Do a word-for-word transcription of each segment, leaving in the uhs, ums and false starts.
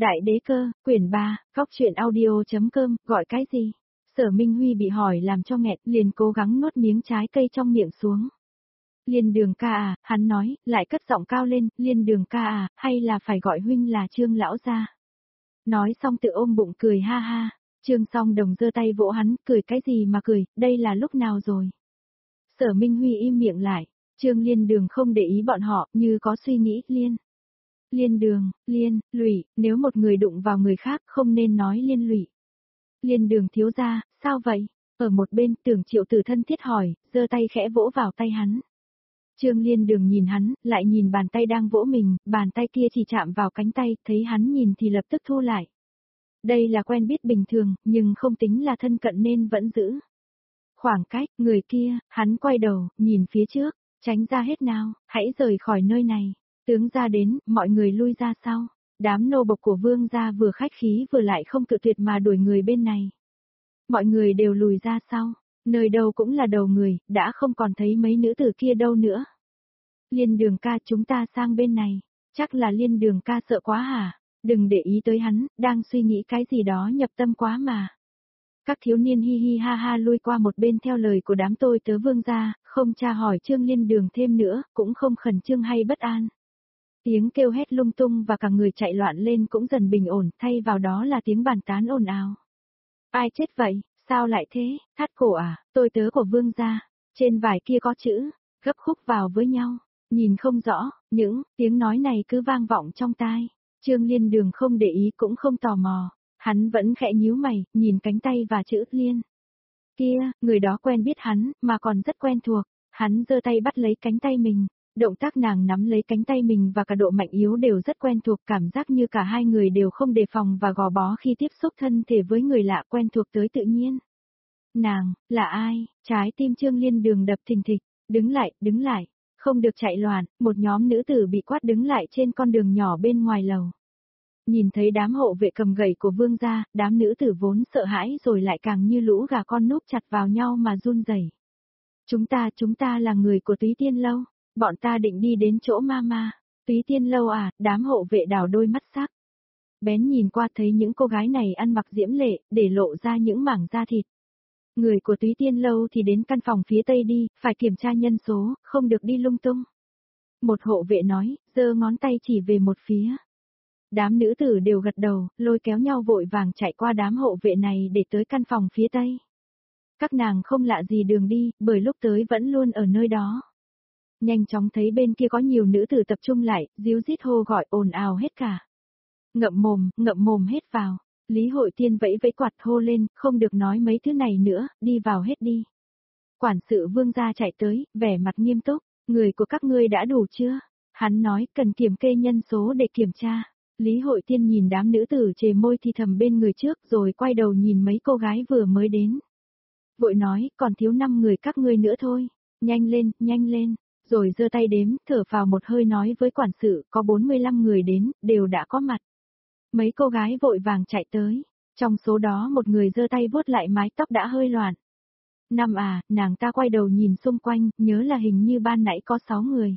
Đại đế cơ, quyển ba, góc truyện audio.com, gọi cái gì? Sở Minh Huy bị hỏi làm cho nghẹn, liền cố gắng nuốt miếng trái cây trong miệng xuống. Liên Đường ca à, hắn nói, lại cất giọng cao lên, Liên Đường ca à, hay là phải gọi huynh là Trương lão gia. Nói xong tự ôm bụng cười ha ha, Trương Song Đồng giơ tay vỗ hắn, cười cái gì mà cười, đây là lúc nào rồi? Sở Minh Huy im miệng lại, Trương Liên Đường không để ý bọn họ, như có suy nghĩ, Liên. Liên Đường, Liên, lụy, nếu một người đụng vào người khác không nên nói liên lụy. Liên Đường thiếu gia, sao vậy? Ở một bên Tưởng Triệu Tử thân thiết hỏi, giơ tay khẽ vỗ vào tay hắn. Trương Liên Đường nhìn hắn, lại nhìn bàn tay đang vỗ mình, bàn tay kia chỉ chạm vào cánh tay, thấy hắn nhìn thì lập tức thu lại. Đây là quen biết bình thường, nhưng không tính là thân cận nên vẫn giữ khoảng cách. Người kia, hắn quay đầu, nhìn phía trước, tránh ra hết nào, hãy rời khỏi nơi này. Tướng gia đến, mọi người lui ra sau. Đám nô bộc của vương gia vừa khách khí vừa lại không cự tuyệt mà đuổi người bên này. Mọi người đều lùi ra sau, nơi đâu cũng là đầu người, đã không còn thấy mấy nữ tử kia đâu nữa. Liên Đường ca, chúng ta sang bên này, chắc là Liên Đường ca sợ quá hả? Đừng để ý tới hắn, đang suy nghĩ cái gì đó nhập tâm quá mà. Các thiếu niên hi hi ha ha lui qua một bên theo lời của đám tôi tớ vương gia, không tra hỏi Trương Liên Đường thêm nữa, cũng không khẩn trương hay bất an. Tiếng kêu hét lung tung và cả người chạy loạn lên cũng dần bình ổn, thay vào đó là tiếng bàn tán ồn ào. Ai chết vậy, sao lại thế, thắt cổ à, tôi tớ của vương gia, trên vải kia có chữ, gấp khúc vào với nhau, nhìn không rõ, những tiếng nói này cứ vang vọng trong tai. Trương Liên Đường không để ý cũng không tò mò, hắn vẫn khẽ nhíu mày, nhìn cánh tay và chữ Liên. Kia, người đó quen biết hắn, mà còn rất quen thuộc, hắn giơ tay bắt lấy cánh tay mình. Động tác nàng nắm lấy cánh tay mình và cả độ mạnh yếu đều rất quen thuộc, cảm giác như cả hai người đều không đề phòng và gò bó khi tiếp xúc thân thể với người lạ, quen thuộc tới tự nhiên. Nàng, là ai? Trái tim Trương Liên Đường đập thình thịch, đứng lại, đứng lại, không được chạy loạn, một nhóm nữ tử bị quát đứng lại trên con đường nhỏ bên ngoài lầu. Nhìn thấy đám hộ vệ cầm gậy của vương gia, đám nữ tử vốn sợ hãi rồi lại càng như lũ gà con núp chặt vào nhau mà run rẩy. Chúng ta, chúng ta là người của Túy Tiên Lâu. Bọn ta định đi đến chỗ mama. Túy Tiên Lâu à, đám hộ vệ đảo đôi mắt sắc. Bén nhìn qua thấy những cô gái này ăn mặc diễm lệ, để lộ ra những mảng da thịt. Người của Túy Tiên Lâu thì đến căn phòng phía tây đi, phải kiểm tra nhân số, không được đi lung tung. Một hộ vệ nói, giơ ngón tay chỉ về một phía. Đám nữ tử đều gật đầu, lôi kéo nhau vội vàng chạy qua đám hộ vệ này để tới căn phòng phía tây. Các nàng không lạ gì đường đi, bởi lúc tới vẫn luôn ở nơi đó. Nhanh chóng thấy bên kia có nhiều nữ tử tập trung lại, díu dít hô gọi ồn ào hết cả. Ngậm mồm, ngậm mồm hết vào. Lý Hội Tiên vẫy vẫy quạt hô lên, không được nói mấy thứ này nữa, đi vào hết đi. Quản sự vương gia chạy tới, vẻ mặt nghiêm túc, người của các ngươi đã đủ chưa? Hắn nói cần kiểm kê nhân số để kiểm tra. Lý Hội Tiên nhìn đám nữ tử chề môi thì thầm bên người trước rồi quay đầu nhìn mấy cô gái vừa mới đến. Vội nói, còn thiếu năm người các ngươi nữa thôi. Nhanh lên, nhanh lên. Rồi giơ tay đếm, thở vào một hơi nói với quản sự, có bốn mươi lăm người đến, đều đã có mặt. Mấy cô gái vội vàng chạy tới, trong số đó một người giơ tay vuốt lại mái tóc đã hơi loạn. Năm à, nàng ta quay đầu nhìn xung quanh, nhớ là hình như ban nãy có sáu người.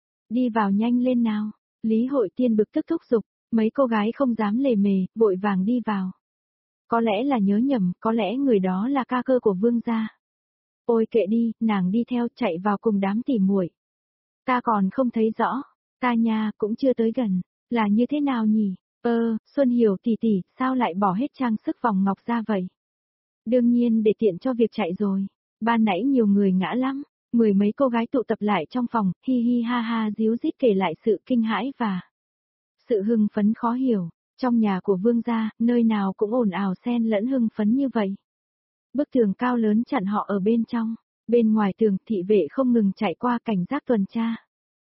Đi vào nhanh lên nào, Lý Hội Tiên bực tức thúc giục, mấy cô gái không dám lề mề, vội vàng đi vào. Có lẽ là nhớ nhầm, có lẽ người đó là ca cơ của vương gia. Ôi kệ đi, nàng đi theo chạy vào cùng đám tỉ muội. Ta còn không thấy rõ, ta nha cũng chưa tới gần, là như thế nào nhỉ? Ơ, Xuân Hiểu tỷ tỷ, sao lại bỏ hết trang sức vòng ngọc ra vậy? Đương nhiên để tiện cho việc chạy rồi, ban nãy nhiều người ngã lắm, mười mấy cô gái tụ tập lại trong phòng, hi hi ha ha díu dít kể lại sự kinh hãi và sự hưng phấn khó hiểu, trong nhà của vương gia, nơi nào cũng ồn ào xen lẫn hưng phấn như vậy. Bức tường cao lớn chặn họ ở bên trong, bên ngoài tường thị vệ không ngừng chạy qua cảnh giác tuần tra.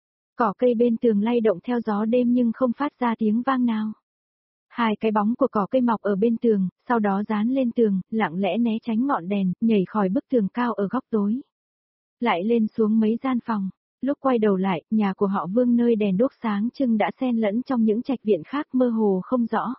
Cỏ cây bên tường lay động theo gió đêm nhưng không phát ra tiếng vang nào. Hai cái bóng của cỏ cây mọc ở bên tường, sau đó dán lên tường, lặng lẽ né tránh ngọn đèn, nhảy khỏi bức tường cao ở góc tối. Lại lên xuống mấy gian phòng, lúc quay đầu lại, nhà của họ Vương nơi đèn đuốc sáng trưng đã xen lẫn trong những trạch viện khác mơ hồ không rõ.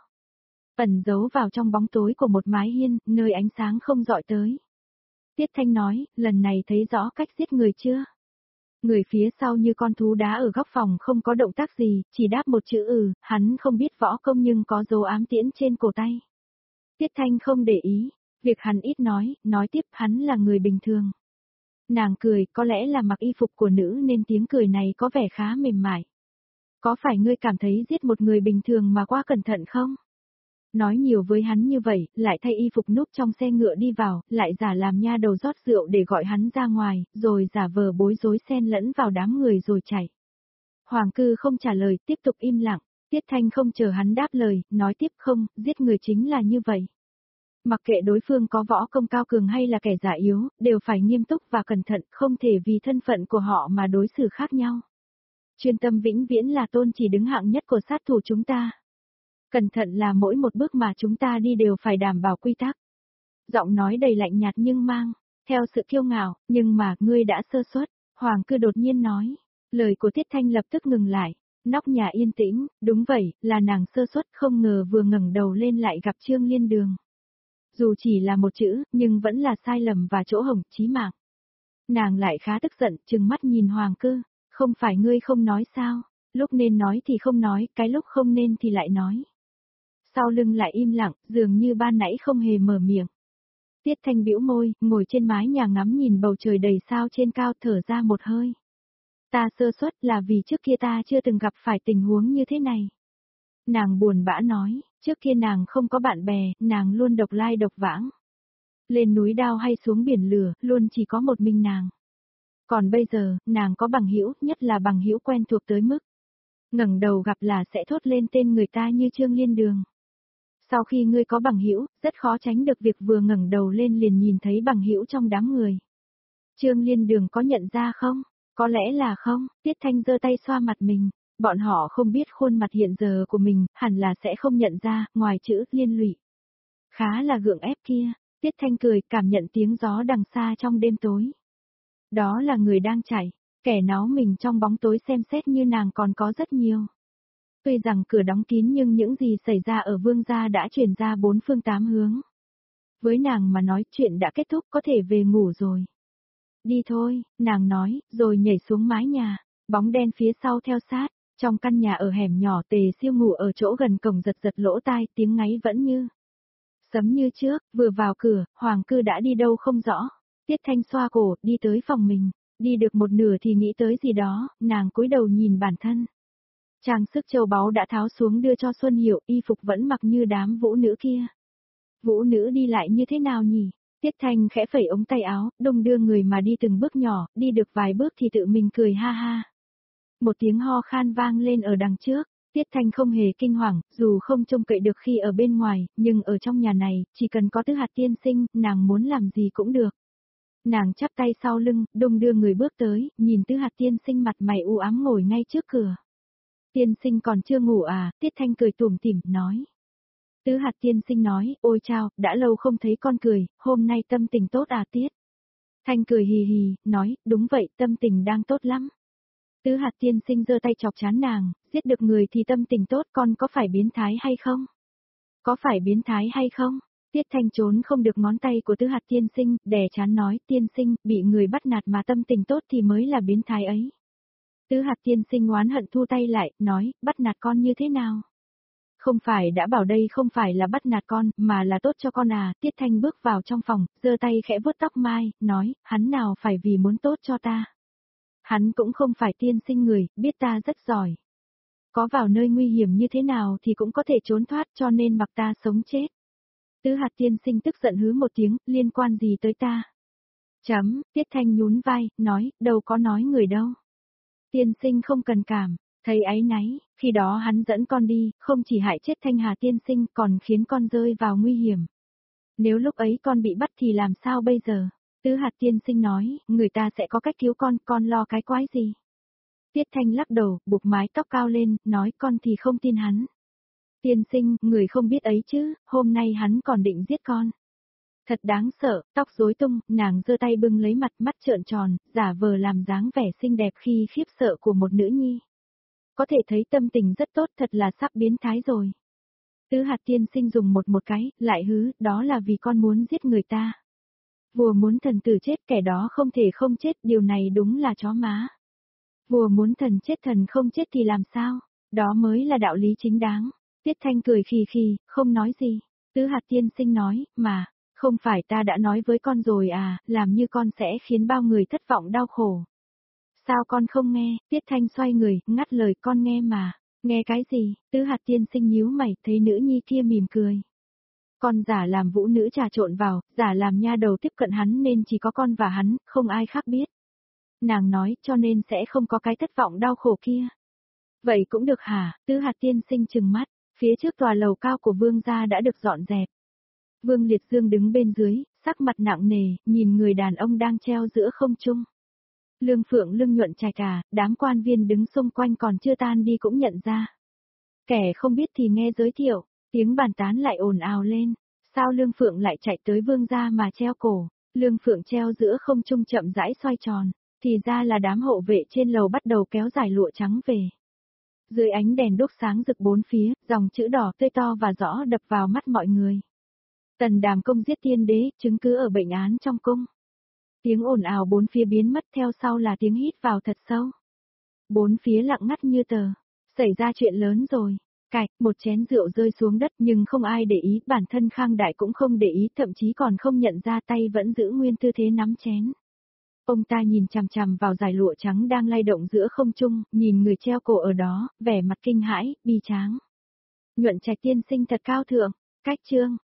Ẩn giấu vào trong bóng tối của một mái hiên, nơi ánh sáng không dọi tới. Tiết Thanh nói, lần này thấy rõ cách giết người chưa? Người phía sau như con thú đá ở góc phòng không có động tác gì, chỉ đáp một chữ ừ, hắn không biết võ công nhưng có dấu ám tiễn trên cổ tay. Tiết Thanh không để ý, việc hắn ít nói, nói tiếp hắn là người bình thường. Nàng cười, có lẽ là mặc y phục của nữ nên tiếng cười này có vẻ khá mềm mại. Có phải ngươi cảm thấy giết một người bình thường mà quá cẩn thận không? Nói nhiều với hắn như vậy, lại thay y phục núp trong xe ngựa đi vào, lại giả làm nha đầu rót rượu để gọi hắn ra ngoài, rồi giả vờ bối rối xen lẫn vào đám người rồi chạy. Hoàng cư không trả lời, tiếp tục im lặng. Tiết Thanh không chờ hắn đáp lời, nói tiếp không, giết người chính là như vậy. Mặc kệ đối phương có võ công cao cường hay là kẻ giả yếu, đều phải nghiêm túc và cẩn thận, không thể vì thân phận của họ mà đối xử khác nhau. Chuyên tâm vĩnh viễn là tôn chỉ đứng hạng nhất của sát thủ chúng ta. Cẩn thận là mỗi một bước mà chúng ta đi đều phải đảm bảo quy tắc. Giọng nói đầy lạnh nhạt nhưng mang theo sự kiêu ngạo, nhưng mà ngươi đã sơ suất, Hoàng cư đột nhiên nói. Lời của Tiết Thanh lập tức ngừng lại, nóc nhà yên tĩnh, đúng vậy, là nàng sơ suất không ngờ vừa ngẩng đầu lên lại gặp Trương Liên Đường. Dù chỉ là một chữ, nhưng vẫn là sai lầm và chỗ hổng chí mạng. Nàng lại khá tức giận, trừng mắt nhìn Hoàng cư, không phải ngươi không nói sao, lúc nên nói thì không nói, cái lúc không nên thì lại nói. Sau lưng lại im lặng, dường như ban nãy không hề mở miệng. Tiết Thanh bĩu môi, ngồi trên mái nhà ngắm nhìn bầu trời đầy sao trên cao thở ra một hơi. Ta sơ suất là vì trước kia ta chưa từng gặp phải tình huống như thế này. Nàng buồn bã nói, trước kia nàng không có bạn bè, nàng luôn độc lai độc vãng. Lên núi đao hay xuống biển lửa, luôn chỉ có một mình nàng. Còn bây giờ, nàng có bằng hữu, nhất là bằng hữu quen thuộc tới mức ngẩng đầu gặp là sẽ thốt lên tên người ta như Trương Liên Đường. Sau khi ngươi có bằng hữu, rất khó tránh được việc vừa ngẩng đầu lên liền nhìn thấy bằng hữu trong đám người. Trương Liên Đường có nhận ra không? Có lẽ là không, Tiết Thanh giơ tay xoa mặt mình. Bọn họ không biết khuôn mặt hiện giờ của mình, hẳn là sẽ không nhận ra, ngoài chữ liên lụy. Khá là gượng ép kia, Tiết Thanh cười, cảm nhận tiếng gió đằng xa trong đêm tối. Đó là người đang chạy, kẻ náo mình trong bóng tối xem xét như nàng còn có rất nhiều. Tuy rằng cửa đóng kín nhưng những gì xảy ra ở Vương gia đã truyền ra bốn phương tám hướng. Với nàng mà nói chuyện đã kết thúc có thể về ngủ rồi. Đi thôi, nàng nói, rồi nhảy xuống mái nhà, bóng đen phía sau theo sát. Trong căn nhà ở hẻm nhỏ Tề Siêu ngủ ở chỗ gần cổng giật giật lỗ tai, tiếng ngáy vẫn như sấm như trước, vừa vào cửa, Hoàng cư đã đi đâu không rõ. Tiết Thanh xoa cổ, đi tới phòng mình, đi được một nửa thì nghĩ tới gì đó, nàng cúi đầu nhìn bản thân. Trang sức châu báu đã tháo xuống đưa cho Xuân Hiểu, y phục vẫn mặc như đám vũ nữ kia. Vũ nữ đi lại như thế nào nhỉ? Tiết Thanh khẽ phẩy ống tay áo, đung đưa người mà đi từng bước nhỏ, đi được vài bước thì tự mình cười ha ha. Một tiếng ho khan vang lên ở đằng trước, Tiết Thanh không hề kinh hoàng, dù không trông cậy được khi ở bên ngoài, nhưng ở trong nhà này, chỉ cần có Tứ Hạt tiên sinh, nàng muốn làm gì cũng được. Nàng chắp tay sau lưng, đung đưa người bước tới, nhìn Tứ Hạt tiên sinh mặt mày u ám ngồi ngay trước cửa. Tiên sinh còn chưa ngủ à, Tiết Thanh cười tủm tỉm, nói. Tứ Hạt tiên sinh nói, ôi chao, đã lâu không thấy con cười, hôm nay tâm tình tốt à Tiết. Thanh cười hì hì, nói, đúng vậy, tâm tình đang tốt lắm. Tứ Hạt tiên sinh giơ tay chọc chán nàng, giết được người thì tâm tình tốt, con có phải biến thái hay không? Có phải biến thái hay không? Tiết Thanh trốn không được ngón tay của Tứ Hạt tiên sinh, đè chán nói, tiên sinh, bị người bắt nạt mà tâm tình tốt thì mới là biến thái ấy. Tứ Hạt tiên sinh oán hận thu tay lại, nói, bắt nạt con như thế nào? Không phải đã bảo đây không phải là bắt nạt con, mà là tốt cho con à, Tiết Thanh bước vào trong phòng, giơ tay khẽ vuốt tóc mai, nói, hắn nào phải vì muốn tốt cho ta. Hắn cũng không phải tiên sinh người, biết ta rất giỏi. Có vào nơi nguy hiểm như thế nào thì cũng có thể trốn thoát cho nên mặc ta sống chết. Tứ Hạt tiên sinh tức giận hứ một tiếng, liên quan gì tới ta? Chấm, Tiết Thanh nhún vai, nói, đâu có nói người đâu. Tiên sinh không cần cảm, thấy áy náy, khi đó hắn dẫn con đi, không chỉ hại chết Thanh Hà tiên sinh còn khiến con rơi vào nguy hiểm. Nếu lúc ấy con bị bắt thì làm sao bây giờ? Tứ Hạt tiên sinh nói, người ta sẽ có cách cứu con, con lo cái quái gì? Tiết Thanh lắc đầu, buộc mái tóc cao lên, nói con thì không tin hắn. Tiên sinh, người không biết ấy chứ, hôm nay hắn còn định giết con. Thật đáng sợ, tóc rối tung, nàng giơ tay bưng lấy mặt, mắt trợn tròn, giả vờ làm dáng vẻ xinh đẹp khi khiếp sợ của một nữ nhi. Có thể thấy tâm tình rất tốt, thật là sắp biến thái rồi. Tứ Hạt tiên sinh dùng một một cái, lại hứ, đó là vì con muốn giết người ta. Vua muốn thần tử chết, kẻ đó không thể không chết, điều này đúng là chó má. Vua muốn thần chết thần không chết thì làm sao? Đó mới là đạo lý chính đáng. Tiết Thanh cười khì khì, không nói gì. Tứ Hạt tiên sinh nói, mà, không phải ta đã nói với con rồi à, làm như con sẽ khiến bao người thất vọng đau khổ. Sao con không nghe? Tiết Thanh xoay người, ngắt lời, con nghe mà. Nghe cái gì? Tứ Hạt tiên sinh nhíu mày, thấy nữ nhi kia mỉm cười. Con giả làm vũ nữ trà trộn vào, giả làm nha đầu tiếp cận hắn nên chỉ có con và hắn, không ai khác biết. Nàng nói, cho nên sẽ không có cái thất vọng đau khổ kia. Vậy cũng được hả? Tứ Hạt tiên sinh trừng mắt, phía trước tòa lầu cao của vương gia đã được dọn dẹp. Vương Liệt Dương đứng bên dưới, sắc mặt nặng nề, nhìn người đàn ông đang treo giữa không trung. Lương Phượng lưng nhuận chài cả, đám quan viên đứng xung quanh còn chưa tan đi cũng nhận ra. Kẻ không biết thì nghe giới thiệu, tiếng bàn tán lại ồn ào lên. Sao Lương Phượng lại chạy tới vương gia mà treo cổ? Lương Phượng treo giữa không trung chậm rãi xoay tròn, thì ra là đám hộ vệ trên lầu bắt đầu kéo giải lụa trắng về. Dưới ánh đèn đốt sáng rực bốn phía, dòng chữ đỏ tươi to và rõ đập vào mắt mọi người. Tần Đàm Công giết tiên đế, chứng cứ ở bệnh án trong cung. Tiếng ồn ào bốn phía biến mất, theo sau là tiếng hít vào thật sâu. Bốn phía lặng ngắt như tờ. Xảy ra chuyện lớn rồi. Cạch, một chén rượu rơi xuống đất nhưng không ai để ý, bản thân Khang Đại cũng không để ý, thậm chí còn không nhận ra, tay vẫn giữ nguyên tư thế nắm chén. Ông ta nhìn chằm chằm vào dải lụa trắng đang lay động giữa không trung, nhìn người treo cổ ở đó, vẻ mặt kinh hãi, bi tráng. Nhuận Trạch tiên sinh thật cao thượng, cách chương.